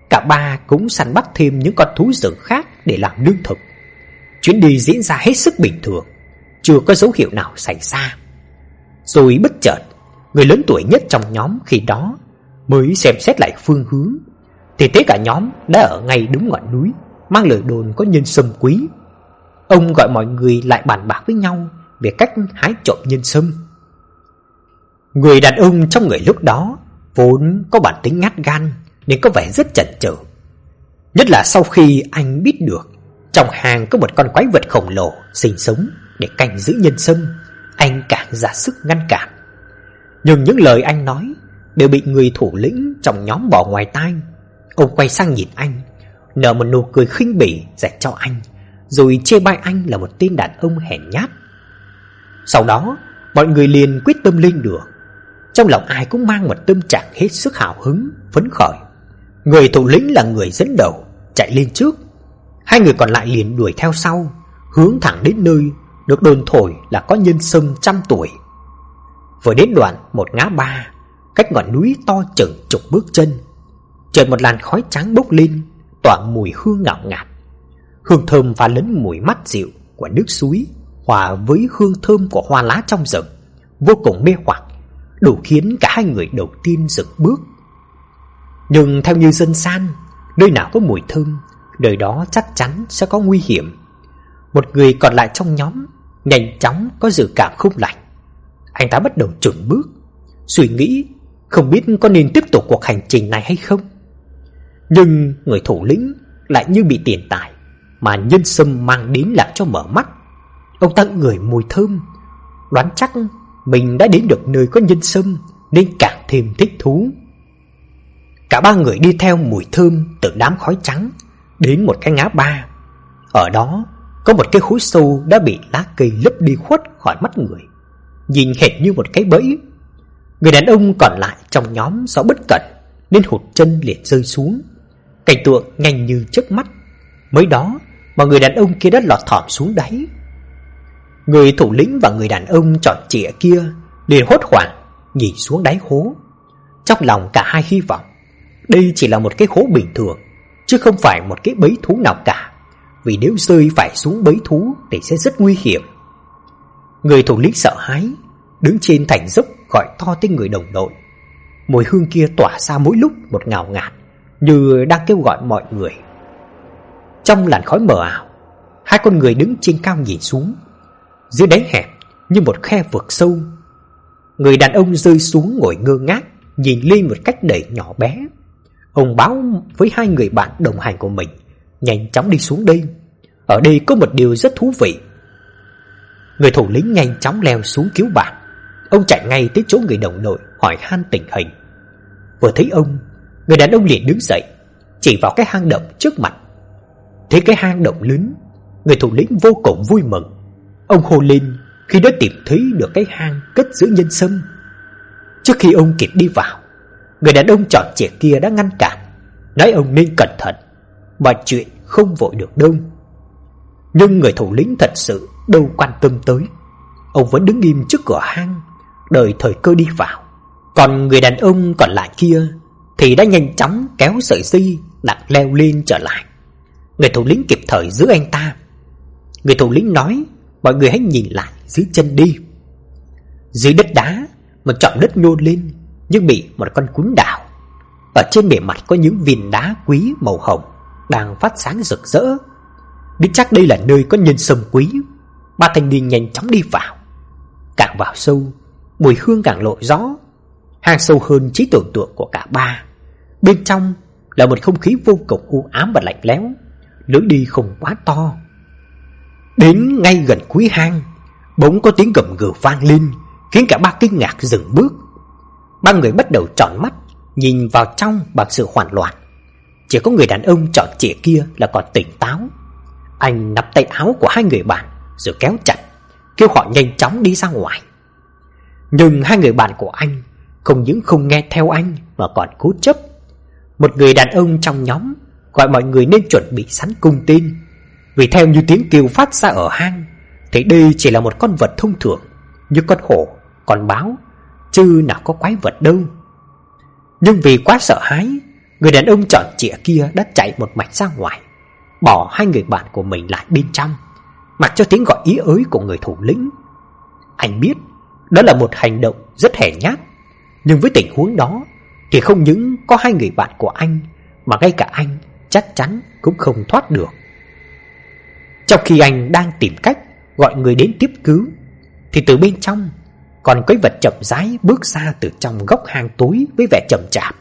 cả ba cũng săn bắt thêm những con thú rừng khác để làm lương thực. Chuyến đi diễn ra hết sức bình thường, chưa có dấu hiệu nào xảy ra. Rồi bất chợt, người lớn tuổi nhất trong nhóm khi đó mới xem xét lại phương hướng, thì thấy cả nhóm đã ở ngay đúng ngọn núi mang lời đồn có nhân sâm quý. Ông gọi mọi người lại bàn bạc với nhau về cách hái trộm nhân sâm. Người đàn ông trong người lúc đó vốn có bản tính nhát gan nên có vẻ rất chần chừ, nhất là sau khi anh biết được trong hang có một con quái vật khổng lồ sinh sống để canh giữ nhân sâm. Anh càng ra sức ngăn cản, nhưng những lời anh nói đều bị người thủ lĩnh trong nhóm bỏ ngoài tai. Ông quay sang nhìn anh, nở một nụ cười khinh bỉ dành cho anh, rồi chê bai anh là một tên đàn ông hèn nhát. Sau đó mọi người liền quyết tâm lên đường. Trong lòng ai cũng mang một tâm trạng hết sức hào hứng, phấn khởi. Người thủ lĩnh là người dẫn đầu, chạy lên trước. Hai người còn lại liền đuổi theo sau, hướng thẳng đến nơi được đồn thổi là có nhân sâm trăm tuổi. Vừa đến đoạn một ngã ba, cách ngọn núi to chừng chục bước chân, chợt một làn khói trắng bốc lên, tỏa mùi hương ngào ngạt. Hương thơm pha lẫn mùi mát dịu của nước suối hòa với hương thơm của hoa lá trong rừng, vô cùng mê hoặc, đủ khiến cả hai người đầu tiên dừng bước. Nhưng theo như dân gian, nơi nào có mùi thơm, nơi đó chắc chắn sẽ có nguy hiểm. Một người còn lại trong nhóm nhanh chóng có dự cảm không lành. Anh ta bắt đầu chững bước, suy nghĩ không biết có nên tiếp tục cuộc hành trình này hay không. Nhưng người thủ lĩnh lại như bị tiền tài mà nhân sâm mang đến làm cho mở mắt. Ông ta ngửi mùi thơm, đoán chắc mình đã đến được nơi có nhân sâm nên càng thêm thích thú. Cả ba người đi theo mùi thơm từ đám khói trắng đến một cái ngã ba. Ở đó có một cái hố sâu đã bị lá cây lấp đi khuất khỏi mắt người, nhìn hệt như một cái bẫy. Người đàn ông còn lại trong nhóm do bất cẩn nên hụt chân liền rơi xuống. Cảnh tượng nhanh như chớp mắt, mới đó mà người đàn ông kia đã lọt thỏm xuống đáy. Người thủ lĩnh và người đàn ông tròn trịa kia liền hốt hoảng nhìn xuống đáy hố. Trong lòng cả hai hy vọng đây chỉ là một cái hố bình thường, chứ không phải một cái bẫy thú nào cả, vì nếu rơi phải xuống bẫy thú thì sẽ rất nguy hiểm. Người thủ lĩnh sợ hãi, đứng trên thành dốc gọi to tên người đồng đội. Mùi hương kia tỏa ra mỗi lúc một ngào ngạt, như đang kêu gọi mọi người. Trong làn khói mờ ảo, hai con người đứng trên cao nhìn xuống. Dưới đáy hẹp như một khe vực sâu, người đàn ông rơi xuống ngồi ngơ ngác, nhìn lên một cách đầy nhỏ bé. Ông báo với hai người bạn đồng hành của mình nhanh chóng đi xuống đây, ở đây có một điều rất thú vị. Người thủ lĩnh nhanh chóng leo xuống cứu bạn. Ông chạy ngay tới chỗ người đồng đội hỏi han tình hình. Vừa thấy ông, người đàn ông liền đứng dậy, chỉ vào cái hang động trước mặt. Thấy cái hang động lớn, người thủ lĩnh vô cùng vui mừng. Ông hô lên khi đã tìm thấy được cái hang cất giữ nhân sâm. Trước khi ông kịp đi vào, người đàn ông tròn trịa kia đã ngăn cản, nói ông nên cẩn thận, mọi chuyện không vội được đâu. Nhưng người thủ lĩnh thật sự đâu quan tâm tới. Ông vẫn đứng im trước cửa hang, đợi thời cơ đi vào. Còn người đàn ông còn lại kia thì đã nhanh chóng kéo sợi dây đặt leo lên trở lại. Người thủ lĩnh kịp thời giữ anh ta. Người thủ lĩnh nói mọi người hãy nhìn lại dưới chân đi. Dưới đất đá, một chọn đất nhô lên nhưng bị một con cún đào. Ở trên bề mặt có những viên đá quý màu hồng đang phát sáng rực rỡ. Biết chắc đây là nơi có nhân sâm quý, ba thanh niên nhanh chóng đi vào. Càng vào sâu, mùi hương càng lộ rõ. Hang sâu hơn trí tưởng tượng của cả ba. Bên trong là một không khí vô cùng u ám và lạnh lẽo, lối đi không quá to. Đến ngay gần cuối hang, bỗng có tiếng gầm gừ vang lên, khiến cả ba kinh ngạc dừng bước. Ba người bắt đầu tròn mắt nhìn vào trong bằng sự hoảng loạn. Chỉ có người đàn ông tròn trịa kia là còn tỉnh táo. Anh nắm tay áo của hai người bạn rồi kéo chặt, kêu họ nhanh chóng đi ra ngoài. Nhưng hai người bạn của anh không những không nghe theo anh mà còn cố chấp. Một người đàn ông trong nhóm gọi mọi người nên chuẩn bị sẵn cung tên, vì theo như tiếng kêu phát ra ở hang thì đây chỉ là một con vật thông thường như con hổ, con báo, chứ nào có quái vật đâu. Nhưng vì quá sợ hãi, Người đàn ông tròn trịa kia đã chạy một mạch ra ngoài, bỏ hai người bạn của mình lại bên trong, mặc cho tiếng gọi ý ới của người thủ lĩnh. Anh biết đó là một hành động rất hèn nhát, nhưng với tình huống đó thì không những có hai người bạn của anh, mà ngay cả anh chắc chắn cũng không thoát được. Trong khi anh đang tìm cách gọi người đến tiếp cứu, thì từ bên trong còn quái vật chậm rãi bước ra từ trong góc hang tối với vẻ chậm chạp.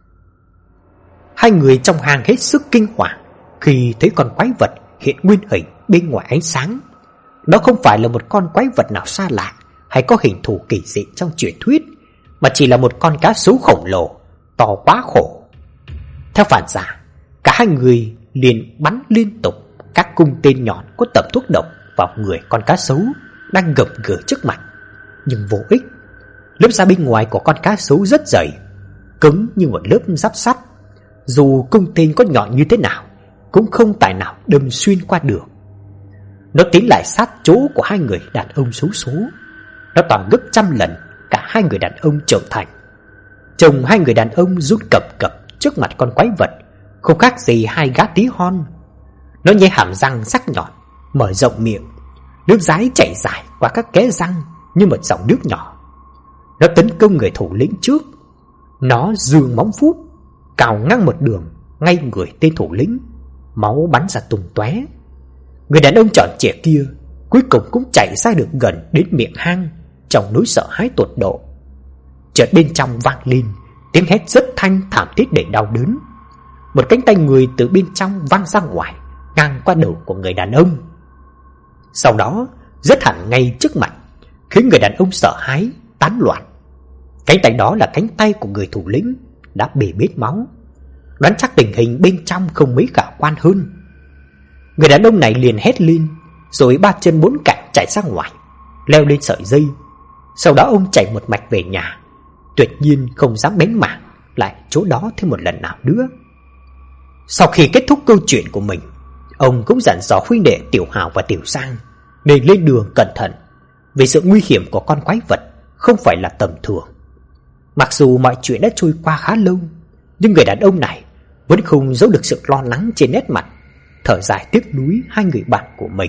Hai người trong hang hết sức kinh hoàng khi thấy con quái vật hiện nguyên hình bên ngoài ánh sáng. Nó không phải là một con quái vật nào xa lạ hay có hình thù kỳ dị trong truyền thuyết, mà chỉ là một con cá sấu khổng lồ, to quá khổ. Theo phản xạ, cả hai người liền bắn liên tục các cung tên nhọn có tầm thuốc độc vào người con cá sấu đang gầm gừ trước mặt, nhưng vô ích. Lớp da bên ngoài của con cá sấu rất dày, cứng như một lớp giáp sắt. Dù cung tên có nhọn như thế nào cũng không tài nào đâm xuyên qua được. Nó tiến lại sát chỗ của hai người đàn ông xấu số. Nó toàn gấp trăm lần cả hai người đàn ông trưởng thành. Chồng hai người đàn ông run cập cập trước mặt con quái vật, không khác gì hai gã tí hon. Nó nhe hàm răng sắc nhọn, mở rộng miệng, nước dãi chảy dài qua các kẽ răng như một dòng nước nhỏ. Nó tấn công người thủ lĩnh trước. Nó giương móng vuốt cào ngang một đường ngay người tên thủ lĩnh, máu bắn ra tung tóe. Người đàn ông tròn trịa kia cuối cùng cũng chạy ra được gần đến miệng hang trong nỗi sợ hãi tột độ. Chợt bên trong vang lên tiếng hét rất thanh thảm thiết đầy đau đớn. Một cánh tay người từ bên trong văng ra ngoài, ngang qua đầu của người đàn ông. Sau đó rất hẳn ngay trước mặt, khiến người đàn ông sợ hãi tán loạn. Cánh tay đó là cánh tay của người thủ lĩnh đã bể bết máu. Đoán chắc tình hình bên trong không mấy khả quan hơn. Người đàn ông này liền hét lên, rồi ba chân bốn cẳng chạy ra ngoài, leo lên sợi dây. Sau đó ông chạy một mạch về nhà, tuyệt nhiên không dám bén mảng lại chỗ đó thêm một lần nào nữa. Sau khi kết thúc câu chuyện của mình, ông cũng dặn dò huynh đệ Tiểu Hào và Tiểu Sang để lên đường cẩn thận, vì sự nguy hiểm của con quái vật không phải là tầm thường. Mặc dù mọi chuyện đã trôi qua khá lâu, nhưng người đàn ông này vẫn không giấu được sự lo lắng trên nét mặt, thở dài tiếc nuối hai người bạn của mình.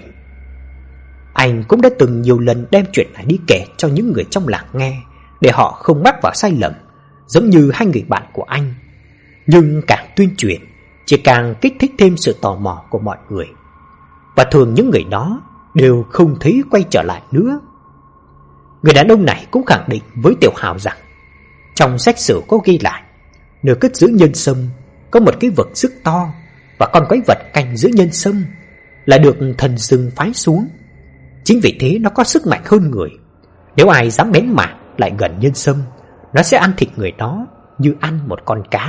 Anh cũng đã từng nhiều lần đem chuyện này đi kể cho những người trong làng nghe, để họ không mắc vào sai lầm giống như hai người bạn của anh. Nhưng càng tuyên truyền chỉ càng kích thích thêm sự tò mò của mọi người, và thường những người đó đều không thấy quay trở lại nữa. Người đàn ông này cũng khẳng định với Tiểu Hào rằng trong sách sử có ghi lại, nơi cất giữ nhân sâm có một cái vực rất to, và con quái vật canh giữ nhân sâm là được thần rừng phái xuống. Chính vì thế nó có sức mạnh hơn người. Nếu ai dám bén mảng lại gần nhân sâm, nó sẽ ăn thịt người đó như ăn một con cá.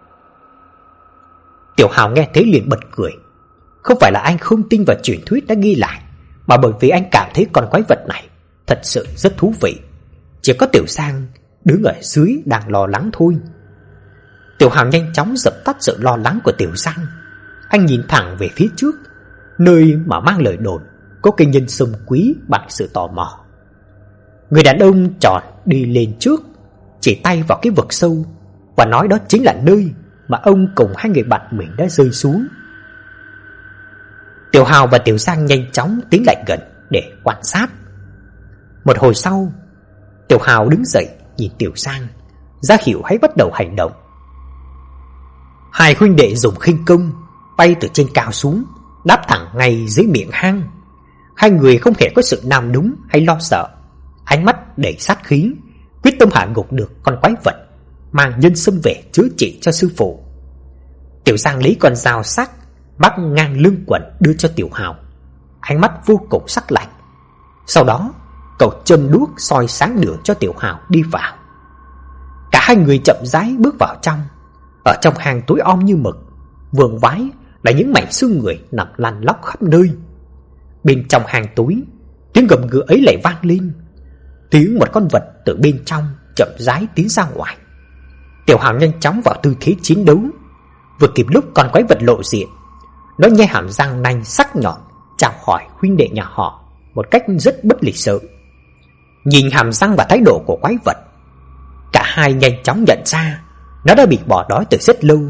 Tiểu Hào nghe thế liền bật cười. Không phải là anh không tin vào truyền thuyết đã ghi lại, mà bởi vì anh cảm thấy con quái vật này thật sự rất thú vị. Chỉ có Tiểu Sang đứng ở dưới đang lo lắng thôi. Tiểu Hào nhanh chóng dập tắt sự lo lắng của Tiểu Sang. Anh nhìn thẳng về phía trước, nơi mà mang lời đồn có cây nhân sâm quý bằng sự tò mò. Người đàn ông tròn đi lên trước, chỉ tay vào cái vực sâu, và nói đó chính là nơi mà ông cùng hai người bạn mình đã rơi xuống. Tiểu Hào và Tiểu Sang nhanh chóng tiến lại gần để quan sát. Một hồi sau, Tiểu Hào đứng dậy nhìn Tiểu Sang, ra hiệu hãy bắt đầu hành động. Hai huynh đệ dùng khinh công bay từ trên cao xuống, đáp thẳng ngay dưới miệng hang. Hai người không hề có sự nam đúng hay lo sợ, ánh mắt đầy sát khí, quyết tâm hạ gục được con quái vật, mang nhân sâm về chữa trị cho sư phụ. Tiểu Sang lấy con dao sắc bắc ngang lưng quần đưa cho Tiểu Hào, ánh mắt vô cùng sắc lạnh. Sau đó cậu châm đuốc soi sáng đường cho Tiểu Hào đi vào. Cả hai người chậm rãi bước vào trong. Ở trong hang tối om như mực, vương vái là những mảnh xương người nằm lăn lóc khắp nơi. Bên trong hang tối, tiếng gầm gừ ấy lại vang lên. Tiếng một con vật từ bên trong chậm rãi tiến ra ngoài. Tiểu Hào nhanh chóng vào tư thế chiến đấu. Vừa kịp lúc con quái vật lộ diện, nó nhe hàm răng nanh sắc nhọn chào hỏi huynh đệ nhà họ một cách rất bất lịch sự. Nhìn hàm răng và thái độ của quái vật, cả hai nhanh chóng nhận ra nó đã bị bỏ đói từ rất lâu,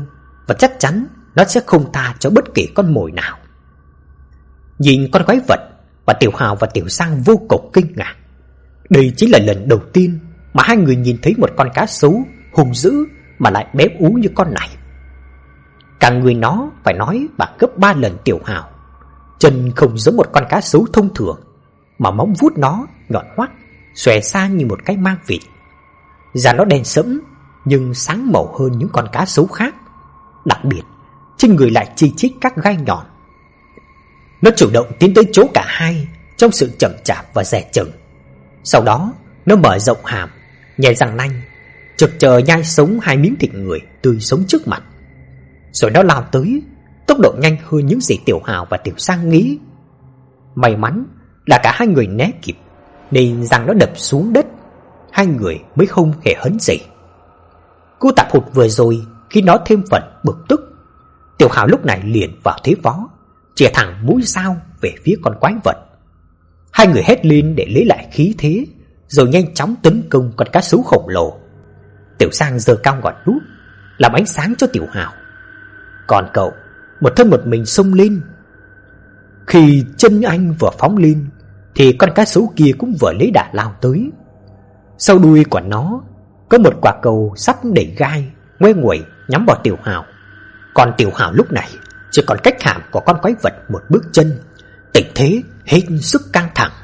và chắc chắn nó sẽ không tha cho bất kỳ con mồi nào. Nhìn con quái vật và Tiểu Hào và Tiểu Sang vô cùng kinh ngạc. Đây chính là lần đầu tiên mà hai người nhìn thấy một con cá sấu hung dữ mà lại bé ú như con này. Cả người nó phải nói bằng gấp ba lần Tiểu Hào. Chân không giống một con cá sấu thông thường, mà móng vuốt nó nhọn hoắt, xòe xa như một cái mang vịt. Da nó đen sẫm nhưng sáng màu hơn những con cá sấu khác. Đặc biệt, trên người lại chi chít các gai nhọn. Nó chủ động tiến tới chỗ cả hai trong sự chậm chạp và dè chừng. Sau đó, nó mở rộng hàm, nhè răng nanh, chực chờ nhai sống hai miếng thịt người tươi sống trước mặt. Rồi nó lao tới, tốc độ nhanh hơn những gì Tiểu Hào và Tiểu Sang nghĩ. May mắn là cả hai người né kịp, nên răng nó đập xuống đất. Hai người mới không hề hấn gì. Cú tạp hụt vừa rồi khi nó thêm phần bực tức. Tiểu Hào lúc này liền vào thế phó, chĩa thẳng mũi dao về phía con quái vật. Hai người hét lên để lấy lại khí thế, rồi nhanh chóng tấn công con cá sấu khổng lồ. Tiểu Sang giơ cao ngọn đuốc làm ánh sáng cho Tiểu Hào, còn cậu một thân một mình xông lên. Khi chân anh vừa phóng lên thì con cá sấu kia cũng vừa lấy đà lao tới. Sau đuôi của nó có một quả cầu sắt đầy gai ngoe nguẩy nhắm vào Tiểu Hào. Còn Tiểu Hào lúc này chỉ còn cách hàm của con quái vật một bước chân. Tình thế hết sức căng thẳng.